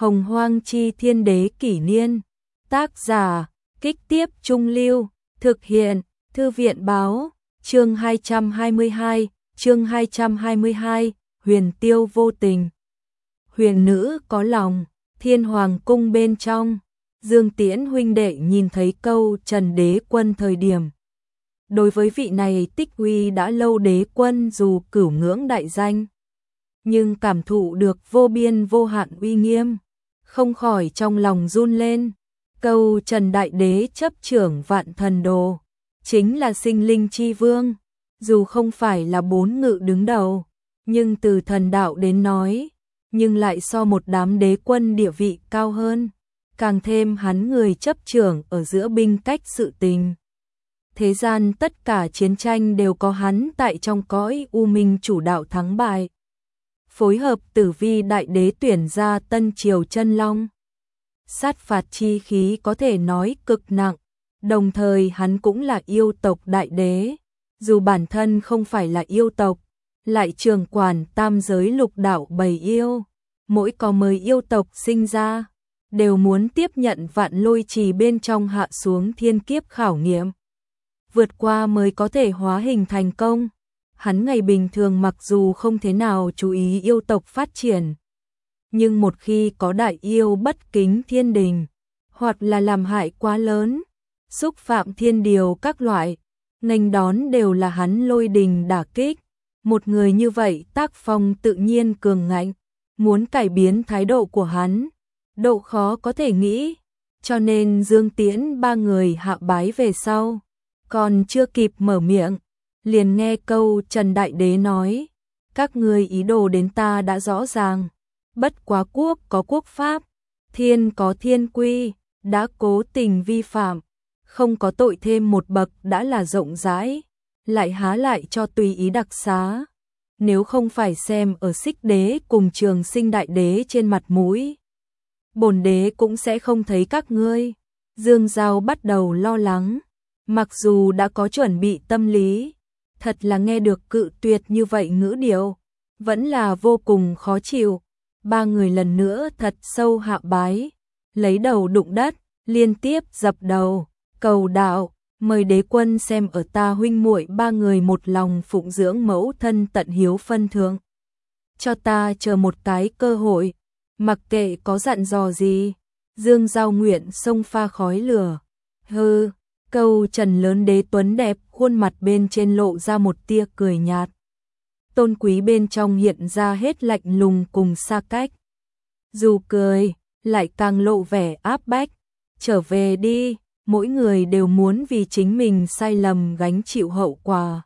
Hồng Hoang Chi Thiên Đế Kỷ Niên. Tác giả, Kích Tiếp Trung Lưu. Thực hiện, Thư viện Báo. Chương 222, Huyền Tiêu vô tình. Huyền nữ có lòng. Thiên Hoàng cung bên trong, Dương Tiễn huynh đệ nhìn thấy câu Trần Đế Quân thời điểm. Đối với vị này tích uy đã lâu đế quân dù cửu ngưỡng đại danh, nhưng cảm thụ được vô biên vô hạn uy nghiêm, không khỏi trong lòng run lên. Câu Trần Đại Đế chấp trưởng vạn thần đồ, chính là sinh linh chi vương, dù không phải là bốn ngự đứng đầu, nhưng từ thần đạo đến nói, nhưng lại so một đám đế quân địa vị cao hơn, càng thêm hắn người chấp trưởng ở giữa binh cách sự tình. Thế gian tất cả chiến tranh đều có hắn tại trong cõi u minh chủ đạo thắng bại. Phối hợp Tử Vi Đại Đế tuyển ra Tân Triều Chân Long. Sát phạt chi khí có thể nói cực nặng, đồng thời hắn cũng là yêu tộc đại đế, dù bản thân không phải là yêu tộc, lại trưởng quản tam giới lục đạo bầy yêu. Mỗi có mới yêu tộc sinh ra, đều muốn tiếp nhận vạn lôi trì bên trong hạ xuống thiên kiếp khảo nghiệm. Vượt qua mới có thể hóa hình thành công. Hắn ngày bình thường mặc dù không thế nào chú ý yêu tộc phát triển, nhưng một khi có đại yêu bất kính thiên đình, hoặc là làm hại quá lớn, xúc phạm thiên điều các loại, nghênh đón đều là hắn lôi đình đả kích. Một người như vậy tác phong tự nhiên cường ngạnh, muốn cải biến thái độ của hắn, độ khó có thể nghĩ, cho nên Dương Tiễn ba người hạ bái về sau, còn chưa kịp mở miệng, liền nghe câu Trần Đại Đế nói, các ngươi ý đồ đến ta đã rõ ràng, bất quá quốc có quốc pháp, thiên có thiên quy, đã cố tình vi phạm, không có tội thêm một bậc đã là rộng rãi, lại há lại cho tùy ý đặc xá. Nếu không phải xem ở Xích Đế cùng Trường Sinh Đại Đế trên mặt mũi, bổn đế cũng sẽ không thấy các ngươi. Dương Giao bắt đầu lo lắng, mặc dù đã có chuẩn bị tâm lý, thật là nghe được cự tuyệt như vậy ngữ điệu, vẫn là vô cùng khó chịu. Ba người lần nữa thật sâu hạ bái, lấy đầu đụng đất, liên tiếp dập đầu, cầu đạo, mời đế quân xem ở ta huynh muội ba người một lòng phụng dưỡng mẫu thân tận hiếu phân thượng. Cho ta chờ một cái cơ hội, mặc kệ có dặn dò gì. Dương Giao nguyện xông pha khói lửa. Hừ, câu Trần lớn đế tuấn đẹp, khuôn mặt bên trên lộ ra một tia cười nhạt. Tôn quý bên trong hiện ra hết lạnh lùng cùng xa cách. Dù cười, lại càng lộ vẻ áp bách. Trở về đi, mỗi người đều muốn vì chính mình sai lầm gánh chịu hậu quả.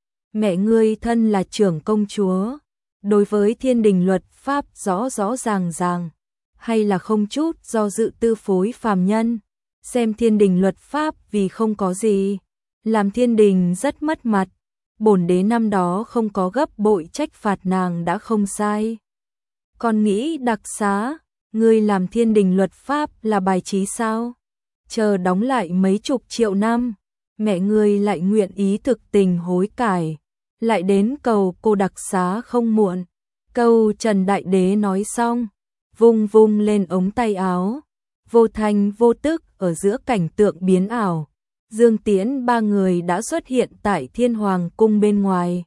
Mẹ ngươi thân là trưởng công chúa, đối với thiên đình luật pháp rõ rõ ràng ràng, hay là không chút do dự tư phối phàm nhân, xem thiên đình luật pháp vì không có gì, làm thiên đình rất mất mặt. Bổn đế năm đó không có gấp bội trách phạt nàng đã không sai. Còn nghĩ đặc xá, ngươi làm thiên đình luật pháp là bài trí sao? Chờ đóng lại mấy chục triệu năm, mẹ ngươi lại nguyện ý thực tình hối cải, lại đến cầu cô đặc xá không muộn. Câu Trần Đại Đế nói xong, vung vung lên ống tay áo, vô thanh vô tức ở giữa cảnh tượng biến ảo. Dương Tiễn ba người đã xuất hiện tại Thiên Hoàng cung bên ngoài.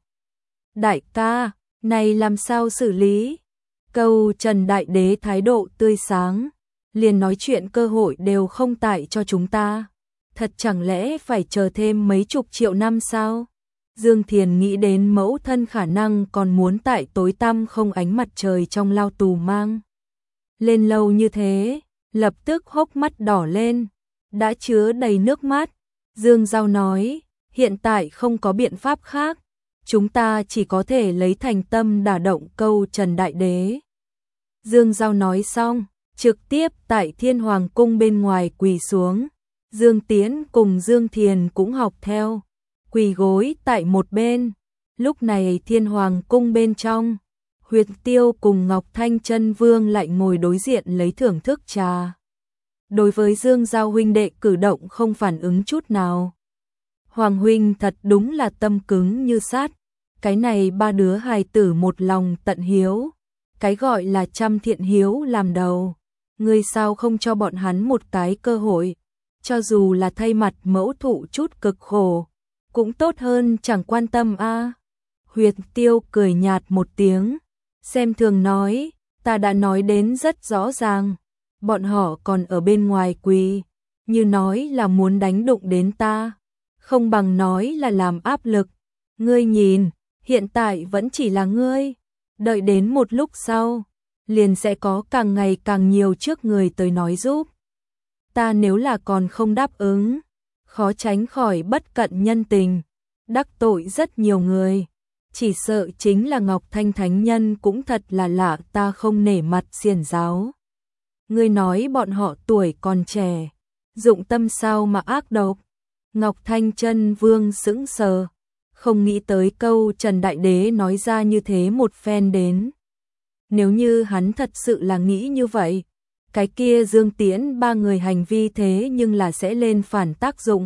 Đại ca, này làm sao xử lý? Câu Trần Đại Đế thái độ tươi sáng, liền nói chuyện cơ hội đều không tại cho chúng ta. Thật chẳng lẽ phải chờ thêm mấy chục triệu năm sao? Dương Thiền nghĩ đến mẫu thân khả năng còn muốn tại tối tăm không ánh mặt trời trong lao tù mang lên lâu như thế, lập tức hốc mắt đỏ lên, đã chứa đầy nước mắt. Dương Giao nói, hiện tại không có biện pháp khác, chúng ta chỉ có thể lấy thành tâm đả động câu Trần Đại Đế. Dương Giao nói xong, trực tiếp tại Thiên Hoàng cung bên ngoài quỳ xuống. Dương Tiễn cùng Dương Thiền cũng học theo, quỳ gối tại một bên. Lúc này Thiên Hoàng cung bên trong, Huyệt Tiêu cùng Ngọc Thanh Chân Vương lại ngồi đối diện lấy thưởng thức trà. Đối với Dương Giao huynh đệ cử động không phản ứng chút nào. Hoàng huynh thật đúng là tâm cứng như sắt, cái này ba đứa hài tử một lòng tận hiếu, cái gọi là trăm thiện hiếu làm đầu, ngươi sao không cho bọn hắn một cái cơ hội, cho dù là thay mặt mẫu thụ chút cực khổ, cũng tốt hơn chẳng quan tâm a. Huyền Tiêu cười nhạt một tiếng, xem thường nói, ta đã nói đến rất rõ ràng, bọn họ còn ở bên ngoài quỳ, như nói là muốn đánh đụng đến ta, không bằng nói là làm áp lực. Ngươi nhìn, hiện tại vẫn chỉ là ngươi, đợi đến một lúc sau, liền sẽ có càng ngày càng nhiều trước người tới nói giúp. Ta nếu là còn không đáp ứng, khó tránh khỏi bất cận nhân tình, đắc tội rất nhiều người. Chỉ sợ chính là Ngọc Thanh Thánh Nhân cũng thật là lạ, ta không nể mặt xiển giáo. Ngươi nói bọn họ tuổi còn trẻ, dụng tâm sao mà ác độc. Ngọc Thanh Chân Vương sững sờ, không nghĩ tới câu Trần Đại Đế nói ra như thế một phen đến. Nếu như hắn thật sự là nghĩ như vậy, cái kia Dương Tiễn ba người hành vi thế nhưng là sẽ lên phản tác dụng.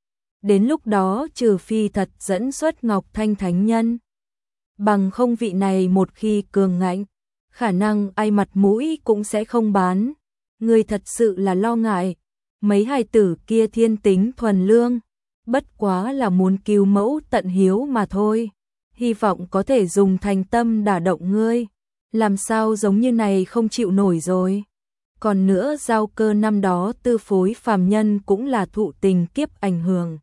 Đến lúc đó trừ phi thật dẫn xuất Ngọc Thanh Thánh Nhân, bằng không vị này một khi cường ngạnh, khả năng ai mặt mũi cũng sẽ không bán. Người thật sự là lo ngại, mấy hài tử kia thiên tính thuần lương, bất quá là muốn cứu mẫu tận hiếu mà thôi, hy vọng có thể dùng thành tâm đả động ngươi, làm sao giống như này không chịu nổi rồi. Còn nữa Giao Cơ năm đó tư phối phàm nhân cũng là thụ tình kiếp ảnh hưởng.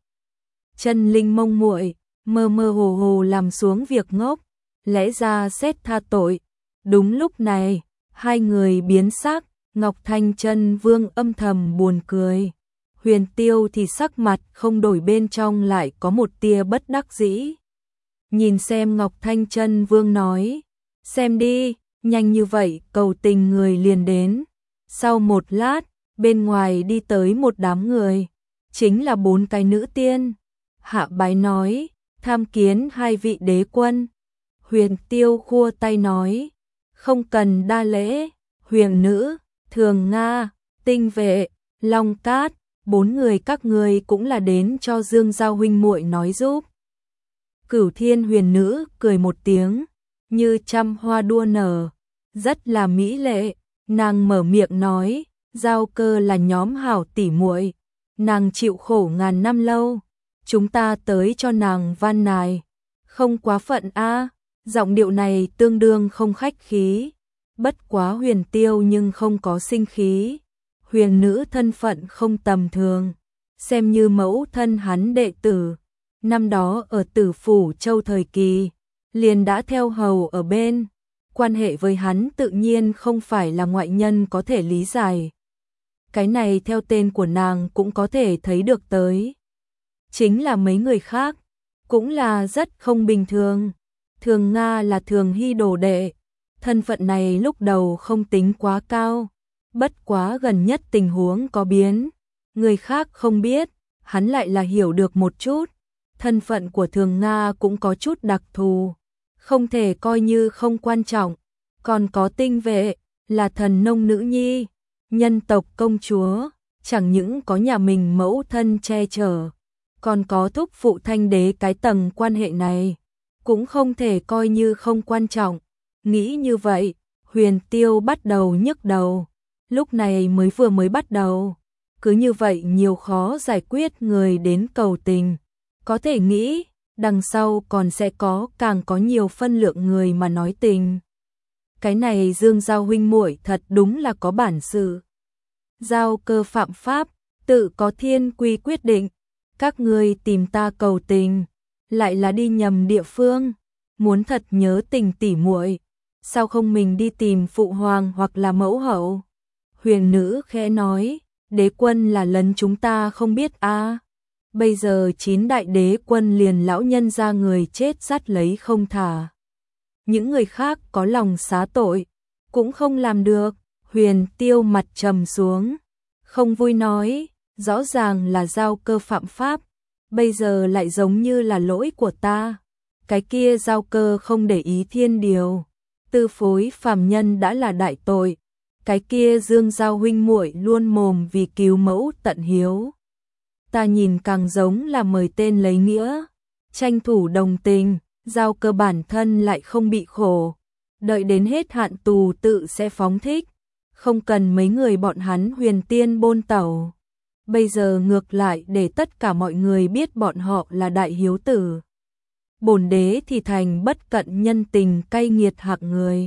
Chân linh mông muội, mơ mơ hồ hồ làm xuống việc ngốc, lẽ ra xét tha tội. Đúng lúc này, hai người biến sắc, Ngọc Thanh Chân Vương âm thầm buồn cười. Huyền Tiêu thì sắc mặt không đổi, bên trong lại có một tia bất đắc dĩ. Nhìn xem Ngọc Thanh Chân Vương nói, xem đi, nhanh như vậy cầu tình người liền đến. Sau một lát, bên ngoài đi tới một đám người, chính là 4 cái nữ tiên. Hạ bái nói, tham kiến hai vị đế quân. Huyền Tiêu khua tay nói, không cần đa lễ. Huyền nữ, Thường Nga, Tinh Vệ, Long Cát, 4 người các ngươi cũng là đến cho Dương Giao huynh muội nói giúp. Cửu Thiên Huyền nữ cười một tiếng, như trăm hoa đua nở, rất là mỹ lệ. Nàng mở miệng nói, Giao Cơ là nhóm hảo tỉ muội, nàng chịu khổ ngàn năm lâu, chúng ta tới cho nàng van nài, không quá phận a. Giọng điệu này tương đương không khách khí, bất quá Huyền Tiêu nhưng không có sinh khí. Huyền nữ thân phận không tầm thường, xem như mẫu thân hắn đệ tử, năm đó ở Tử Phủ Châu thời kỳ, liền đã theo hầu ở bên, quan hệ với hắn tự nhiên không phải là ngoại nhân có thể lý giải. Cái này theo tên của nàng cũng có thể thấy được tới. Chính là mấy người khác, cũng là rất không bình thường. Thường Nga là Thường Hy đồ đệ, thân phận này lúc đầu không tính quá cao, bất quá gần nhất tình huống có biến, người khác không biết, hắn lại là hiểu được một chút. Thân phận của Thường Nga cũng có chút đặc thù, không thể coi như không quan trọng. Còn có Tinh Vệ, là thần nông nữ nhi, nhân tộc công chúa, chẳng những có nhà mình mẫu thân che chở, còn có thúc phụ Thanh Đế, cái tầng quan hệ này cũng không thể coi như không quan trọng. Nghĩ như vậy, Huyền Tiêu bắt đầu nhức đầu. Lúc này vừa mới bắt đầu, cứ như vậy nhiều khó giải quyết người đến cầu tình. Có thể nghĩ, đằng sau còn sẽ càng có nhiều phân lượng người mà nói tình. Cái này Dương Giao huynh muội thật đúng là có bản sự. Giao Cơ phạm pháp, tự có thiên quy quyết định. Các ngươi tìm ta cầu tình, lại là đi nhầm địa phương. Muốn thật nhớ tình tỉ muội, sao không mình đi tìm phụ hoàng hoặc là mẫu hậu? Huyền nữ khẽ nói, đế quân là lần chúng ta không biết a. Bây giờ 9 đại đế quân liền lão nhân ra người chết dắt lấy không thả. Những người khác có lòng xá tội, cũng không làm được. Huyền Tiêu mặt trầm xuống, không vui nói, rõ ràng là Giao Cơ phạm pháp, bây giờ lại giống như là lỗi của ta. Cái kia Giao Cơ không để ý thiên điều, tư phối phàm nhân đã là đại tội. Cái kia Dương Giao huynh muội luôn mồm vì cứu mẫu tận hiếu, ta nhìn càng giống là mời tên lấy nghĩa, tranh thủ đồng tình. Giao Cơ bản thân lại không bị khổ, đợi đến hết hạn tù tự sẽ phóng thích, không cần mấy người bọn hắn huyền tiên bôn tẩu. Bây giờ ngược lại để tất cả mọi người biết bọn họ là đại hiếu tử. Bổn đế thì thành bất cận nhân tình cay nghiệt hạng người.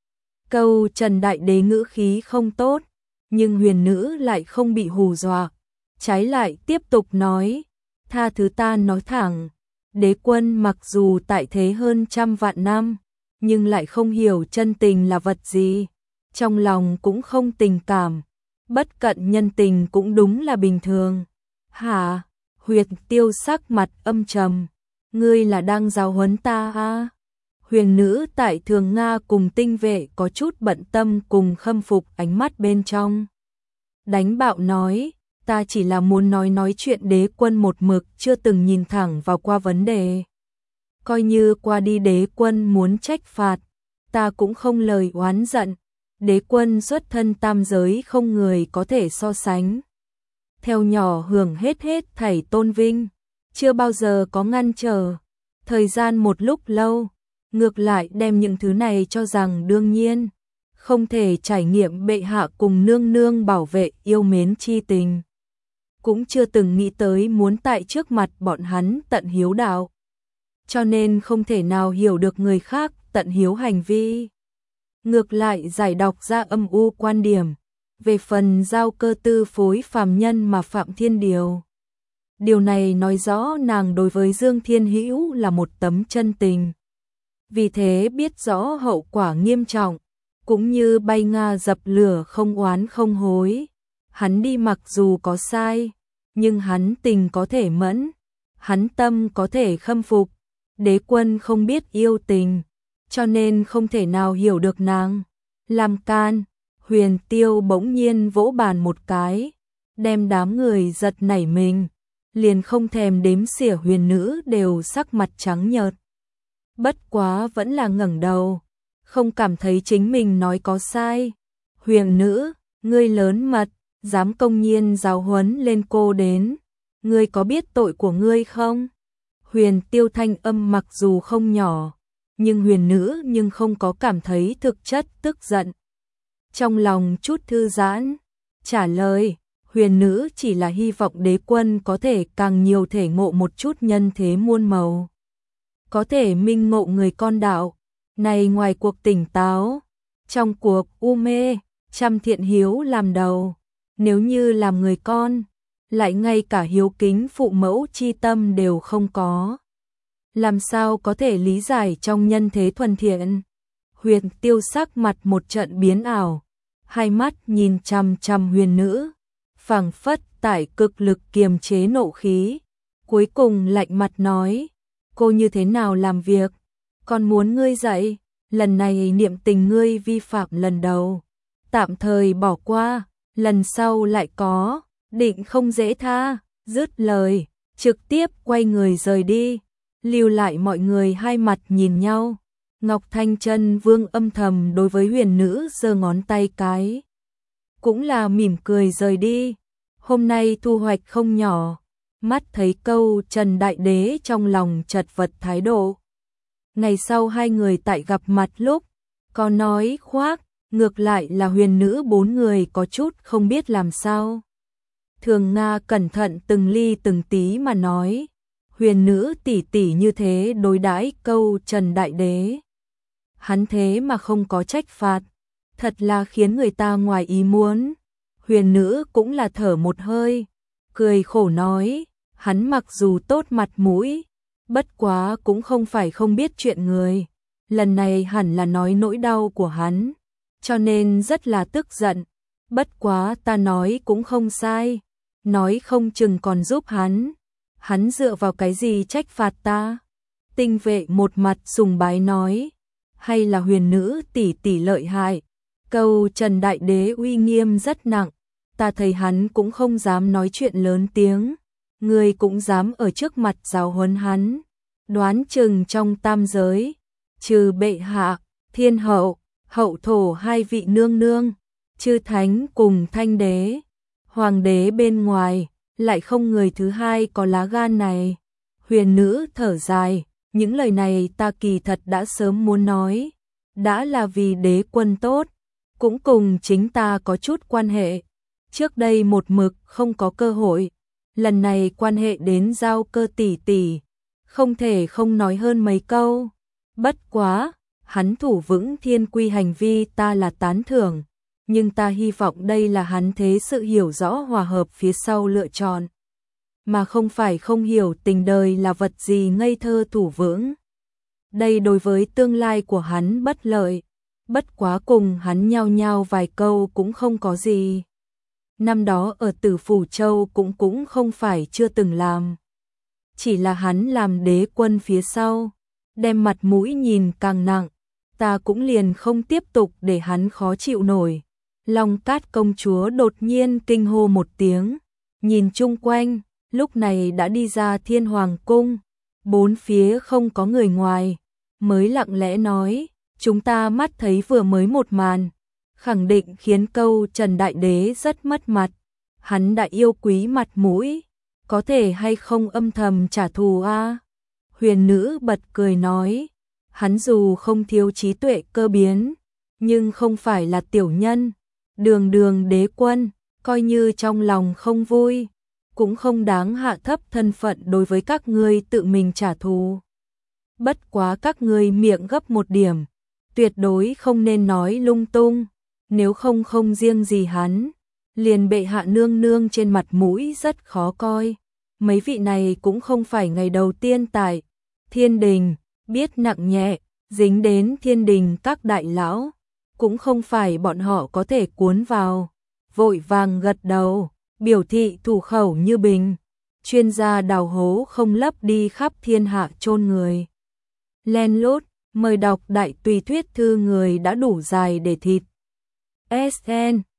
Câu Trần Đại Đế ngữ khí không tốt, nhưng huyền nữ lại không bị hù dọa. Trái lại tiếp tục nói, tha thứ ta nói thẳng, đế quân mặc dù tại thế hơn 100 vạn năm, nhưng lại không hiểu chân tình là vật gì, trong lòng cũng không tình cảm, bất cận nhân tình cũng đúng là bình thường. Hả? Huyền Tiêu sắc mặt âm trầm, ngươi là đang giáo huấn ta à? Huyền nữ tại Thường Nga cùng tinh vệ có chút bận tâm cùng khâm phục ánh mắt bên trong. Đánh bạo nói, ta chỉ là muốn nói chuyện đế quân một mực chưa từng nhìn thẳng vào qua vấn đề. Coi như qua đi đế quân muốn trách phạt, ta cũng không lời oán giận. Đế quân xuất thân tam giới không người có thể so sánh. Theo nhỏ hưởng hết thảy tôn vinh, chưa bao giờ có ngăn trở. Thời gian một lúc lâu, ngược lại đem những thứ này cho rằng đương nhiên, không thể trải nghiệm bệ hạ cùng nương nương bảo vệ yêu mến chi tình. Cũng chưa từng nghĩ tới muốn tại trước mặt bọn hắn tận hiếu đạo. Cho nên không thể nào hiểu được người khác tận hiếu hành vi. Ngược lại giải đọc ra âm u quan điểm, về phần giao cơ tư phối phàm nhân mà Phạm Thiên Điều. Điều này nói rõ nàng đối với Dương Thiên Hữu là một tấm chân tình. Vì thế biết rõ hậu quả nghiêm trọng, cũng như bay Nga dập lửa không oán không hối. Hắn đi mặc dù có sai, nhưng hắn tình có thể mẫn, hắn tâm có thể khâm phục. Đế quân không biết yêu tình, cho nên không thể nào hiểu được nàng. Làm can, Huyền Tiêu bỗng nhiên vỗ bàn một cái, đem đám người giật nảy mình, liền không thèm đếm xỉa huyền nữ đều sắc mặt trắng nhợt. Bất quá vẫn là ngẩng đầu, không cảm thấy chính mình nói có sai. Huyền nữ, ngươi lớn mật, dám công nhiên giáo huấn lên cô đến, ngươi có biết tội của ngươi không? Huyền Tiêu thanh âm mặc dù không nhỏ, nhưng huyền nữ nhưng không có cảm thấy thực chất tức giận. Trong lòng chút thư giãn, trả lời, huyền nữ chỉ là hy vọng đế quân có thể càng nhiều thể ngộ một chút nhân thế muôn màu. Có thể minh ngộ người con đạo, này ngoài cuộc tỉnh táo, trong cuộc u mê, trăm thiện hiếu làm đầu. Nếu như làm người con, lại ngay cả hiếu kính phụ mẫu chi tâm đều không có. Làm sao có thể lý giải trong nhân thế thuần thiện? Huyền Tiêu sắc mặt một trận biến ảo, hai mắt nhìn chằm chằm huyền nữ, phảng phất tại cực lực kiềm chế nộ khí. Cuối cùng lạnh mặt nói, cô như thế nào làm việc? Con muốn ngươi dạy, lần này niệm tình ngươi vi phạm lần đầu, tạm thời bỏ qua, lần sau lại có, định không dễ tha. Dứt lời, trực tiếp quay người rời đi, lưu lại mọi người hai mặt nhìn nhau. Ngọc Thanh Chân Vương âm thầm đối với huyền nữ giơ ngón tay cái, cũng là mỉm cười rời đi. Hôm nay thu hoạch không nhỏ, mắt thấy câu Trần Đại Đế trong lòng chật vật thái độ. Ngày sau hai người tại gặp mặt lúc, có nói khoác, ngược lại là huyền nữ bốn người có chút không biết làm sao. Thường Nga cẩn thận từng ly từng tí mà nói, huyền nữ tỷ tỷ như thế đối đãi câu Trần Đại Đế. Hắn thế mà không có trách phạt, thật là khiến người ta ngoài ý muốn. Huyền nữ cũng là thở một hơi, cười khổ nói, hắn mặc dù tốt mặt mũi, bất quá cũng không phải không biết chuyện người. Lần này hẳn là nói nỗi đau của hắn, cho nên rất là tức giận. Bất quá ta nói cũng không sai, nói không chừng còn giúp hắn. Hắn dựa vào cái gì trách phạt ta? Tinh vệ một mặt sùng bái nói, hay là huyền nữ tỷ tỷ lợi hại. Câu Trần Đại Đế uy nghiêm rất nặng, ta thấy hắn cũng không dám nói chuyện lớn tiếng, người cũng dám ở trước mặt giáo huấn hắn. Đoán chừng trong tam giới, trừ bệ hạ, thiên hậu, hậu thổ hai vị nương nương, chư thánh cùng thanh đế, hoàng đế bên ngoài, lại không người thứ hai có lá gan này. Huyền nữ thở dài, những lời này ta kỳ thật đã sớm muốn nói, đã là vì đế quân tốt, cũng cùng chính ta có chút quan hệ. Trước đây một mực không có cơ hội, lần này quan hệ đến Giao Cơ tỷ tỷ, không thể không nói hơn mấy câu. Bất quá, hắn thủ vững thiên quy hành vi ta là tán thưởng, nhưng ta hy vọng đây là hắn thế sự hiểu rõ hòa hợp phía sau lựa chọn, mà không phải không hiểu tình đời là vật gì ngây thơ thủ vững. Đây đối với tương lai của hắn bất lợi, bất quá cùng hắn nhao nhao vài câu cũng không có gì. Năm đó ở Tử Phủ Châu cũng không phải chưa từng làm. Chỉ là hắn làm đế quân phía sau, đem mặt mũi nhìn càng nặng, ta cũng liền không tiếp tục để hắn khó chịu nổi. Long Cát công chúa đột nhiên kinh hô một tiếng, nhìn chung quanh, lúc này đã đi ra Thiên Hoàng cung, bốn phía không có người ngoài, mới lặng lẽ nói, chúng ta mắt thấy vừa mới một màn, khẳng định khiến câu Trần Đại Đế rất mất mặt, hắn đã yêu quý mặt mũi, có thể hay không âm thầm trả thù a? Huyền nữ bật cười nói, hắn dù không thiếu trí tuệ cơ biến, nhưng không phải là tiểu nhân, đường đường đế quân, coi như trong lòng không vui, cũng không đáng hạ thấp thân phận đối với các ngươi tự mình trả thù. Bất quá các ngươi miệng gấp một điểm, tuyệt đối không nên nói lung tung, nếu không không riêng gì hắn, liền bệ hạ nương nương trên mặt mũi rất khó coi. Mấy vị này cũng không phải ngày đầu tiên tại Thiên Đình, biết nặng nhẹ, dính đến Thiên Đình các đại lão, cũng không phải bọn họ có thể cuốn vào, vội vàng gật đầu, biểu thị thủ khẩu như bình, chuyên gia đào hố không lấp đi khắp thiên hạ chôn người. Len lút, mời đọc đại tùy thuyết thư người đã đủ dài để thịt. SN